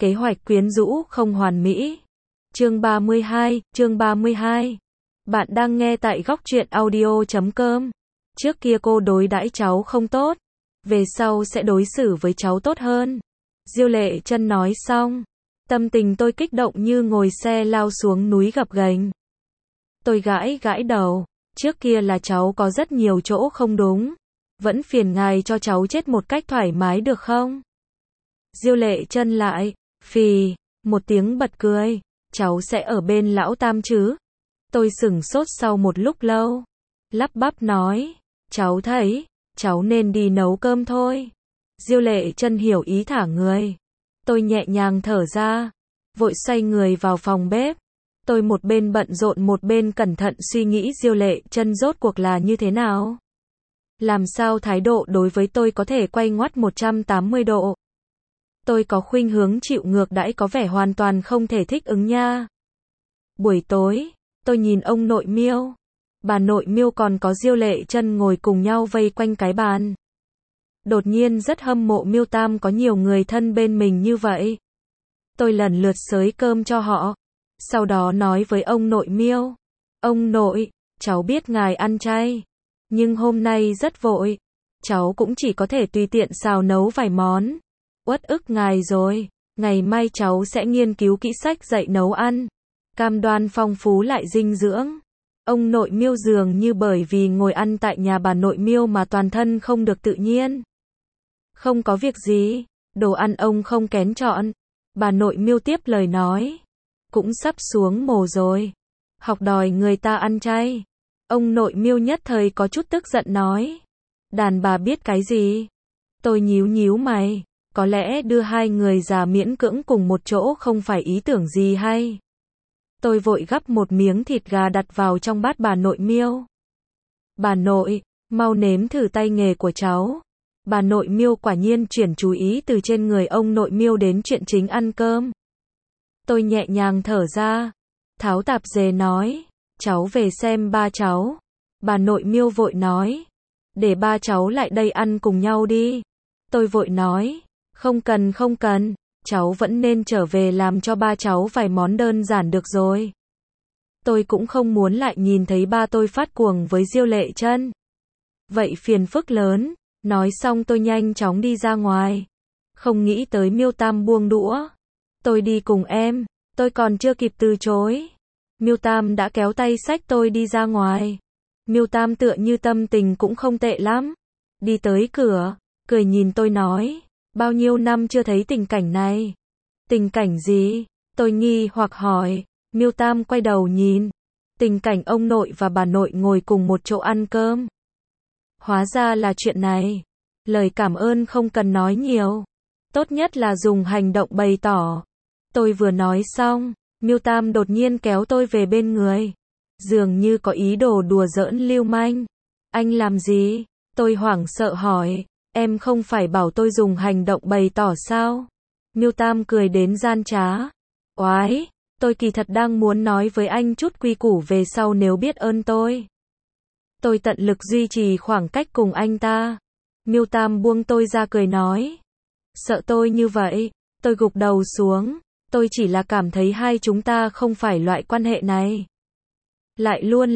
Kế hoạch quyến rũ không hoàn mỹ. Chương 32. Bạn đang nghe tại góc truyện audio.com. Trước kia cô đối đãi cháu không tốt, về sau sẽ đối xử với cháu tốt hơn. Diêu Lệ Chân nói xong, tâm tình tôi kích động như ngồi xe lao xuống núi gập ghềnh. Tôi gãi gãi đầu, trước kia là cháu có rất nhiều chỗ không đúng, vẫn phiền ngài cho cháu chết một cách thoải mái được không? Diêu Lệ Chân lại, phì, một tiếng bật cười, cháu sẽ ở bên lão Tam chứ? Tôi sửng sốt sau một lúc lâu, lắp bắp nói, cháu thấy, cháu nên đi nấu cơm thôi. Diêu Lệ Chân hiểu ý thả người. Tôi nhẹ nhàng thở ra, vội xoay người vào phòng bếp. Tôi một bên bận rộn một bên cẩn thận suy nghĩ Diêu Lệ Chân rốt cuộc là như thế nào. Làm sao thái độ đối với tôi có thể quay ngoắt 180 độ. Tôi có khuynh hướng chịu ngược đãi có vẻ hoàn toàn không thể thích ứng nha. Buổi tối, tôi nhìn ông nội Miêu, bà nội Miêu còn có Diêu Lệ Chân ngồi cùng nhau vây quanh cái bàn. Đột nhiên rất hâm mộ Miêu Tam có nhiều người thân bên mình như vậy. Tôi lần lượt xới cơm cho họ, sau đó nói với ông nội Miêu, ông nội, cháu biết ngài ăn chay, nhưng hôm nay rất vội, cháu cũng chỉ có thể tùy tiện xào nấu vài món. Uất ức ngài rồi, ngày mai cháu sẽ nghiên cứu kỹ sách dạy nấu ăn, cam đoan phong phú lại dinh dưỡng. Ông nội Miêu dường như bởi vì ngồi ăn tại nhà bà nội Miêu mà toàn thân không được tự nhiên. Không có việc gì, đồ ăn ông không kén chọn. Bà nội Miêu tiếp lời nói, cũng sắp xuống mồ rồi, học đòi người ta ăn chay. Ông nội Miêu nhất thời có chút tức giận nói, đàn bà biết cái gì? Tôi nhíu nhíu mày, có lẽ đưa hai người già miễn cưỡng cùng một chỗ không phải ý tưởng gì hay. Tôi vội gắp một miếng thịt gà đặt vào trong bát bà nội Miêu. Bà nội, mau nếm thử tay nghề của cháu. Bà nội Miêu quả nhiên chuyển chú ý từ trên người ông nội Miêu đến chuyện chính ăn cơm. Tôi nhẹ nhàng thở ra, tháo tạp dề nói, cháu về xem ba cháu. Bà nội Miêu vội nói, để ba cháu lại đây ăn cùng nhau đi. Tôi vội nói, không cần, cháu vẫn nên trở về làm cho ba cháu vài món đơn giản được rồi. Tôi cũng không muốn lại nhìn thấy ba tôi phát cuồng với Diêu Lệ Chân. Vậy phiền phức lớn. Nói xong tôi nhanh chóng đi ra ngoài. Không nghĩ tới Miêu Tam buông đũa. Tôi đi cùng em. Tôi còn chưa kịp từ chối, Miêu Tam đã kéo tay xách tôi đi ra ngoài. Miêu Tam tựa như tâm tình cũng không tệ lắm. Đi tới cửa, cười nhìn tôi nói, bao nhiêu năm chưa thấy tình cảnh này. Tình cảnh gì? Tôi nghi hoặc hỏi. Miêu Tam quay đầu nhìn. Tình cảnh ông nội và bà nội ngồi cùng một chỗ ăn cơm. Hóa ra là chuyện này. Lời cảm ơn không cần nói nhiều. Tốt nhất là dùng hành động bày tỏ. Tôi vừa nói xong, Miêu Tam đột nhiên kéo tôi về bên người. Dường như có ý đồ đùa giỡn lưu manh. Anh làm gì? Tôi hoảng sợ hỏi. Em không phải bảo tôi dùng hành động bày tỏ sao? Miêu Tam cười đến gian trá. Oái, tôi kỳ thật đang muốn nói với anh chút quy củ về sau nếu biết ơn tôi. Tôi tận lực duy trì khoảng cách cùng anh ta. Miêu Tam buông tôi ra cười nói. Sợ tôi như vậy, tôi gục đầu xuống. Tôi chỉ là cảm thấy hai chúng ta không phải loại quan hệ này. Lại luôn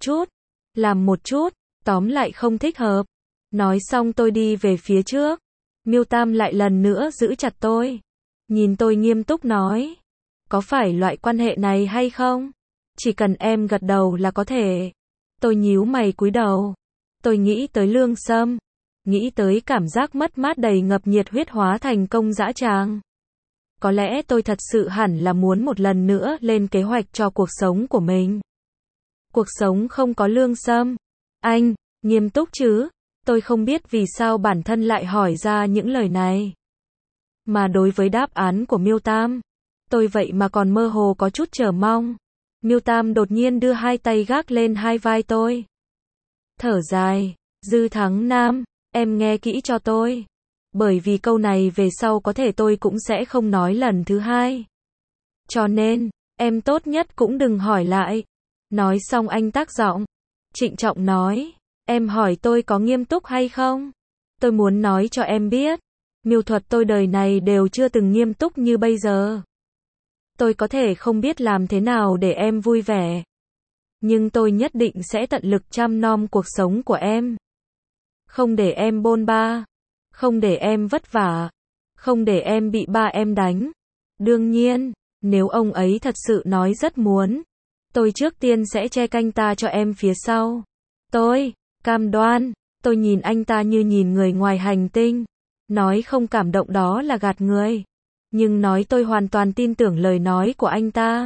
làm một chút, tóm lại không thích hợp. Nói xong tôi đi về phía trước. Miêu Tam lại lần nữa giữ chặt tôi. Nhìn tôi nghiêm túc nói. Có phải loại quan hệ này hay không? Chỉ cần em gật đầu là có thể. Tôi nhíu mày cúi đầu. Tôi nghĩ tới Lương Sâm. Nghĩ tới cảm giác mất mát đầy ngập nhiệt huyết hóa thành công dã tràng. Có lẽ tôi thật sự hẳn là muốn một lần nữa lên kế hoạch cho cuộc sống của mình. Cuộc sống không có Lương Sâm. Anh, nghiêm túc chứ? Tôi không biết vì sao bản thân lại hỏi ra những lời này. Mà đối với đáp án của Miêu Tam, tôi vậy mà còn mơ hồ có chút chờ mong. Miêu Tam đột nhiên đưa hai tay gác lên hai vai tôi. Thở dài, Dư Thắng Nam, em nghe kỹ cho tôi. Bởi vì câu này về sau có thể tôi cũng sẽ không nói lần thứ hai. Cho nên, em tốt nhất cũng đừng hỏi lại. Nói xong anh tác giọng, trịnh trọng nói, em hỏi tôi có nghiêm túc hay không? Tôi muốn nói cho em biết, Miêu thuật tôi đời này đều chưa từng nghiêm túc như bây giờ. Tôi có thể không biết làm thế nào để em vui vẻ. Nhưng tôi nhất định sẽ tận lực chăm nom cuộc sống của em. Không để em bôn ba. Không để em vất vả. Không để em bị ba em đánh. Đương nhiên, nếu ông ấy thật sự nói rất muốn, tôi trước tiên sẽ che canh ta cho em phía sau. Tôi cam đoan. Tôi nhìn anh ta như nhìn người ngoài hành tinh. Nói không cảm động đó là gạt người. Nhưng nói tôi hoàn toàn tin tưởng lời nói của anh ta.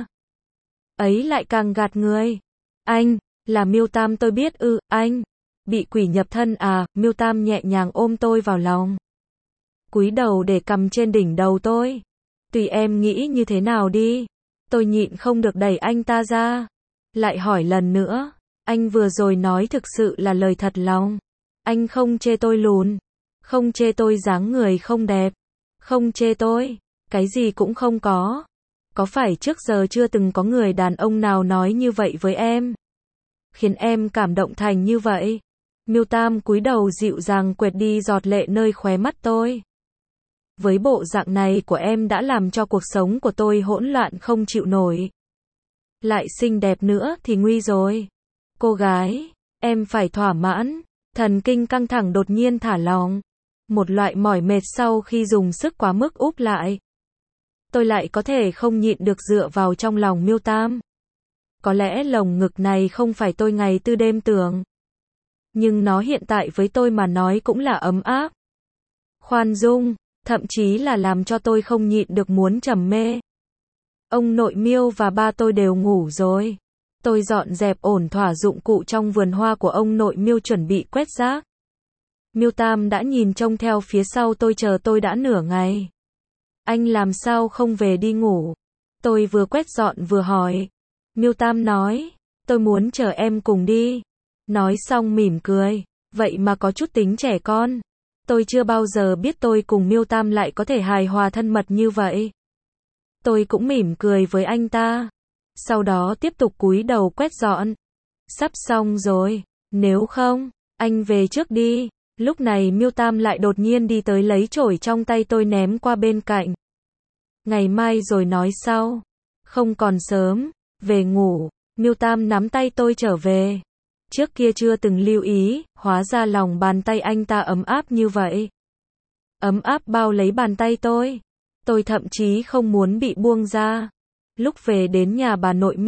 Ấy lại càng gạt người. Anh, là Miêu Tam tôi biết anh. Bị quỷ nhập thân à, Miêu Tam nhẹ nhàng ôm tôi vào lòng. Cúi đầu để cầm trên đỉnh đầu tôi. Tùy em nghĩ như thế nào đi. Tôi nhịn không được đẩy anh ta ra. Lại hỏi lần nữa. Anh vừa rồi nói thực sự là lời thật lòng. Anh không chê tôi lùn. Không chê tôi dáng người không đẹp. Không chê tôi. Cái gì cũng không có. Có phải trước giờ chưa từng có người đàn ông nào nói như vậy với em? Khiến em cảm động thành như vậy? Miêu Tam cúi đầu dịu dàng quệt đi giọt lệ nơi khóe mắt tôi. Với bộ dạng này của em đã làm cho cuộc sống của tôi hỗn loạn không chịu nổi. Lại xinh đẹp nữa thì nguy rồi. Cô gái, em phải thỏa mãn. Thần kinh căng thẳng đột nhiên thả lỏng. Một loại mỏi mệt sau khi dùng sức quá mức úp lại. Tôi lại có thể không nhịn được dựa vào trong lòng Miêu Tam. Có lẽ lồng ngực này không phải tôi ngày tư đêm tưởng. Nhưng nó hiện tại với tôi mà nói cũng là ấm áp. Khoan dung, thậm chí là làm cho tôi không nhịn được muốn trầm mê. Ông nội Miêu và ba tôi đều ngủ rồi. Tôi dọn dẹp ổn thỏa dụng cụ trong vườn hoa của ông nội Miêu chuẩn bị quét rác. Miêu Tam đã nhìn trông theo phía sau tôi chờ tôi đã nửa ngày. Anh làm sao không về đi ngủ? Tôi vừa quét dọn vừa hỏi. Miêu Tam nói, tôi muốn chờ em cùng đi. Nói xong mỉm cười, vậy mà có chút tính trẻ con. Tôi chưa bao giờ biết tôi cùng Miêu Tam lại có thể hài hòa thân mật như vậy. Tôi cũng mỉm cười với anh ta. Sau đó tiếp tục cúi đầu quét dọn. Sắp xong rồi, nếu không, anh về trước đi. Lúc này Miêu Tam lại đột nhiên đi tới lấy chổi trong tay tôi ném qua bên cạnh. Ngày mai rồi nói sau. Không còn sớm, về ngủ. Miêu Tam nắm tay tôi trở về. Trước kia chưa từng lưu ý, hóa ra lòng bàn tay anh ta ấm áp như vậy. Ấm áp bao lấy bàn tay tôi. Tôi thậm chí không muốn bị buông ra. Lúc về đến nhà bà nội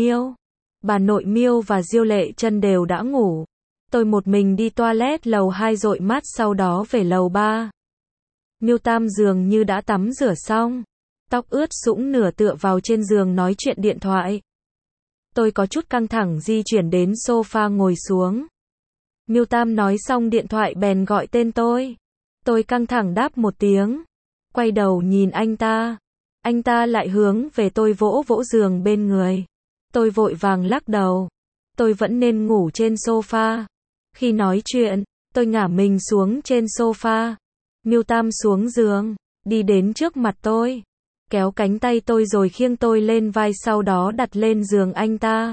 Miêu và Diêu Lệ Chân đều đã ngủ. Tôi một mình đi toilet lầu 2 dội mát sau đó về lầu 3. Miêu Tam dường như đã tắm rửa xong. Tóc ướt sũng nửa tựa vào trên giường nói chuyện điện thoại. Tôi có chút căng thẳng di chuyển đến sofa ngồi xuống. Miêu Tam nói xong điện thoại bèn gọi tên tôi. Tôi căng thẳng đáp một tiếng. Quay đầu nhìn anh ta. Anh ta lại hướng về tôi vỗ vỗ giường bên người. Tôi vội vàng lắc đầu. Tôi vẫn nên ngủ trên sofa. Khi nói chuyện, tôi ngả mình xuống trên sofa. Miêu Tam xuống giường, đi đến trước mặt tôi. Kéo cánh tay tôi rồi khiêng tôi lên vai sau đó đặt lên giường anh ta.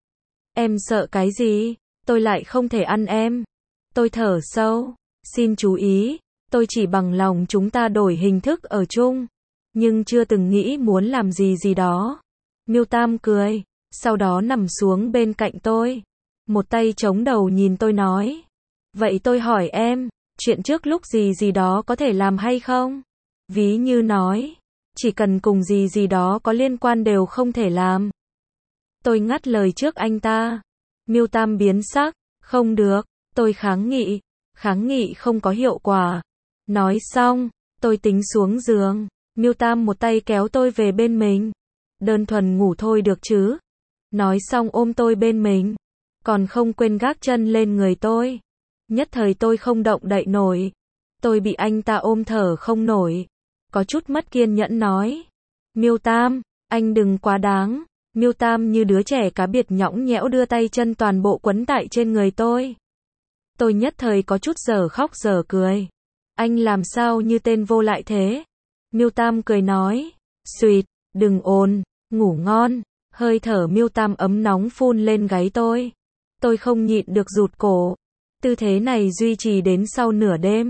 Em sợ cái gì? Tôi lại không thể ăn em. Tôi thở sâu. Xin chú ý, tôi chỉ bằng lòng chúng ta đổi hình thức ở chung. Nhưng chưa từng nghĩ muốn làm gì gì đó. Miêu Tam cười, sau đó nằm xuống bên cạnh tôi. Một tay chống đầu nhìn tôi nói. Vậy tôi hỏi em, chuyện trước lúc gì gì đó có thể làm hay không? Ví như nói, chỉ cần cùng gì gì đó có liên quan đều không thể làm. Tôi ngắt lời trước anh ta. Miêu Tam biến sắc, không được, tôi kháng nghị không có hiệu quả. Nói xong, tôi tính xuống giường. Miêu Tam một tay kéo tôi về bên mình. Đơn thuần ngủ thôi được chứ. Nói xong ôm tôi bên mình. Còn không quên gác chân lên người tôi. Nhất thời tôi không động đậy nổi. Tôi bị anh ta ôm thở không nổi. Có chút mất kiên nhẫn nói. Miêu Tam, anh đừng quá đáng. Miêu Tam như đứa trẻ cá biệt nhõng nhẽo đưa tay chân toàn bộ quấn tại trên người tôi. Tôi nhất thời có chút dở khóc dở cười. Anh làm sao như tên vô lại thế? Miêu Tam cười nói. Xuyệt, đừng ồn, ngủ ngon. Hơi thở Miêu Tam ấm nóng phun lên gáy tôi. Tôi không nhịn được rụt cổ. Tư thế này duy trì đến sau nửa đêm.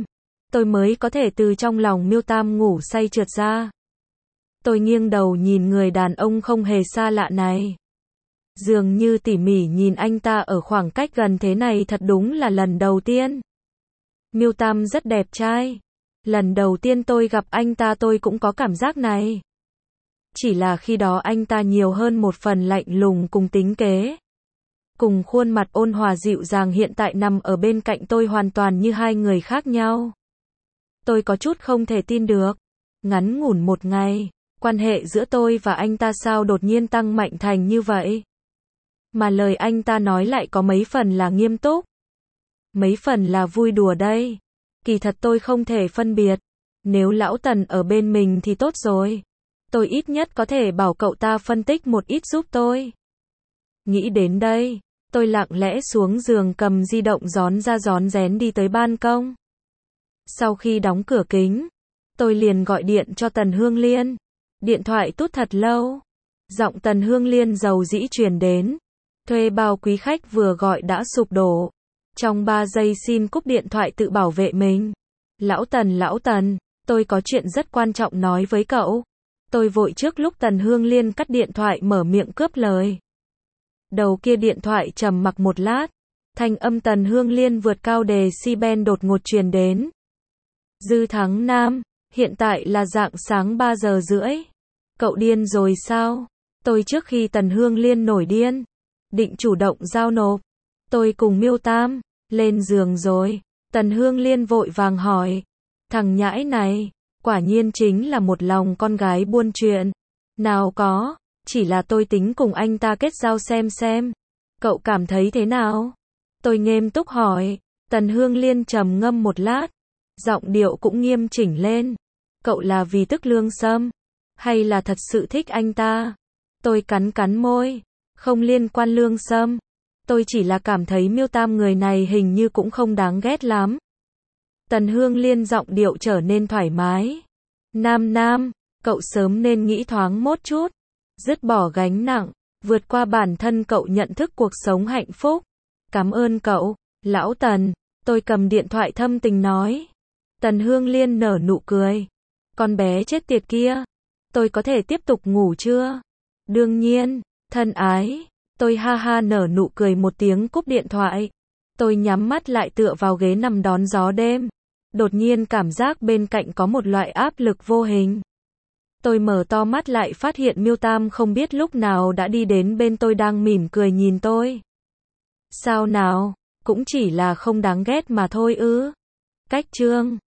tôi mới có thể từ trong lòng Miêu Tam ngủ say trượt ra. Tôi nghiêng đầu nhìn người đàn ông không hề xa lạ này. Dường như tỉ mỉ nhìn anh ta ở khoảng cách gần thế này thật đúng là lần đầu tiên. Miêu Tam rất đẹp trai. Lần đầu tiên tôi gặp anh ta tôi cũng có cảm giác này. Chỉ là khi đó anh ta nhiều hơn một phần lạnh lùng cùng tính kế. Cùng khuôn mặt ôn hòa dịu dàng hiện tại nằm ở bên cạnh tôi hoàn toàn như hai người khác nhau. Tôi có chút không thể tin được. Ngắn ngủn một ngày, quan hệ giữa tôi và anh ta sao đột nhiên tăng mạnh thành như vậy? Mà lời anh ta nói lại có mấy phần là nghiêm túc. Mấy phần là vui đùa đây. Kỳ thật tôi không thể phân biệt. Nếu lão Tần ở bên mình thì tốt rồi. Tôi ít nhất có thể bảo cậu ta phân tích một ít giúp tôi. Nghĩ đến đây, tôi lặng lẽ xuống giường cầm di động rón ra rón rén đi tới ban công. Sau khi đóng cửa kính, tôi liền gọi điện cho Tần Hương Liên. Điện thoại tút thật lâu. Giọng Tần Hương Liên dầu dĩ truyền đến. Thuê bao quý khách vừa gọi đã sụp đổ. Trong 3 giây xin cúp điện thoại tự bảo vệ mình. Lão Tần, tôi có chuyện rất quan trọng nói với cậu. Tôi vội trước lúc Tần Hương Liên cắt điện thoại mở miệng cướp lời. Đầu kia điện thoại trầm mặc một lát. Thanh âm Tần Hương Liên vượt cao đề si-ben đột ngột truyền đến. Dư Thắng Nam, hiện tại là rạng sáng 3 giờ rưỡi. Cậu điên rồi sao? Tôi trước khi Tần Hương Liên nổi điên, định chủ động giao nộp. Tôi cùng Miêu Tam, lên giường rồi. Tần Hương Liên vội vàng hỏi. Thằng nhãi này, quả nhiên chính là một lòng con gái buôn chuyện. Nào có, chỉ là tôi tính cùng anh ta kết giao xem. Cậu cảm thấy thế nào? Tôi nghiêm túc hỏi. Tần Hương Liên trầm ngâm một lát. Giọng điệu cũng nghiêm chỉnh lên. Cậu là vì tức Lương Sâm, hay là thật sự thích anh ta? Tôi cắn môi. Không liên quan Lương Sâm. Tôi chỉ là cảm thấy Miêu Tam người này hình như cũng không đáng ghét lắm. Tần Hương Liên giọng điệu trở nên thoải mái. Nam, cậu sớm nên nghĩ thoáng một chút. Dứt bỏ gánh nặng, vượt qua bản thân cậu nhận thức cuộc sống hạnh phúc. Cảm ơn cậu, lão Tần. Tôi cầm điện thoại thâm tình nói. Tần Hương Liên nở nụ cười. Con bé chết tiệt kia. Tôi có thể tiếp tục ngủ chưa? Đương nhiên, thân ái. Tôi ha ha nở nụ cười một tiếng cúp điện thoại. Tôi nhắm mắt lại tựa vào ghế nằm đón gió đêm. Đột nhiên cảm giác bên cạnh có một loại áp lực vô hình. Tôi mở to mắt lại phát hiện Miêu Tam không biết lúc nào đã đi đến bên tôi đang mỉm cười nhìn tôi. Sao nào, cũng chỉ là không đáng ghét mà thôi ư. Cách chương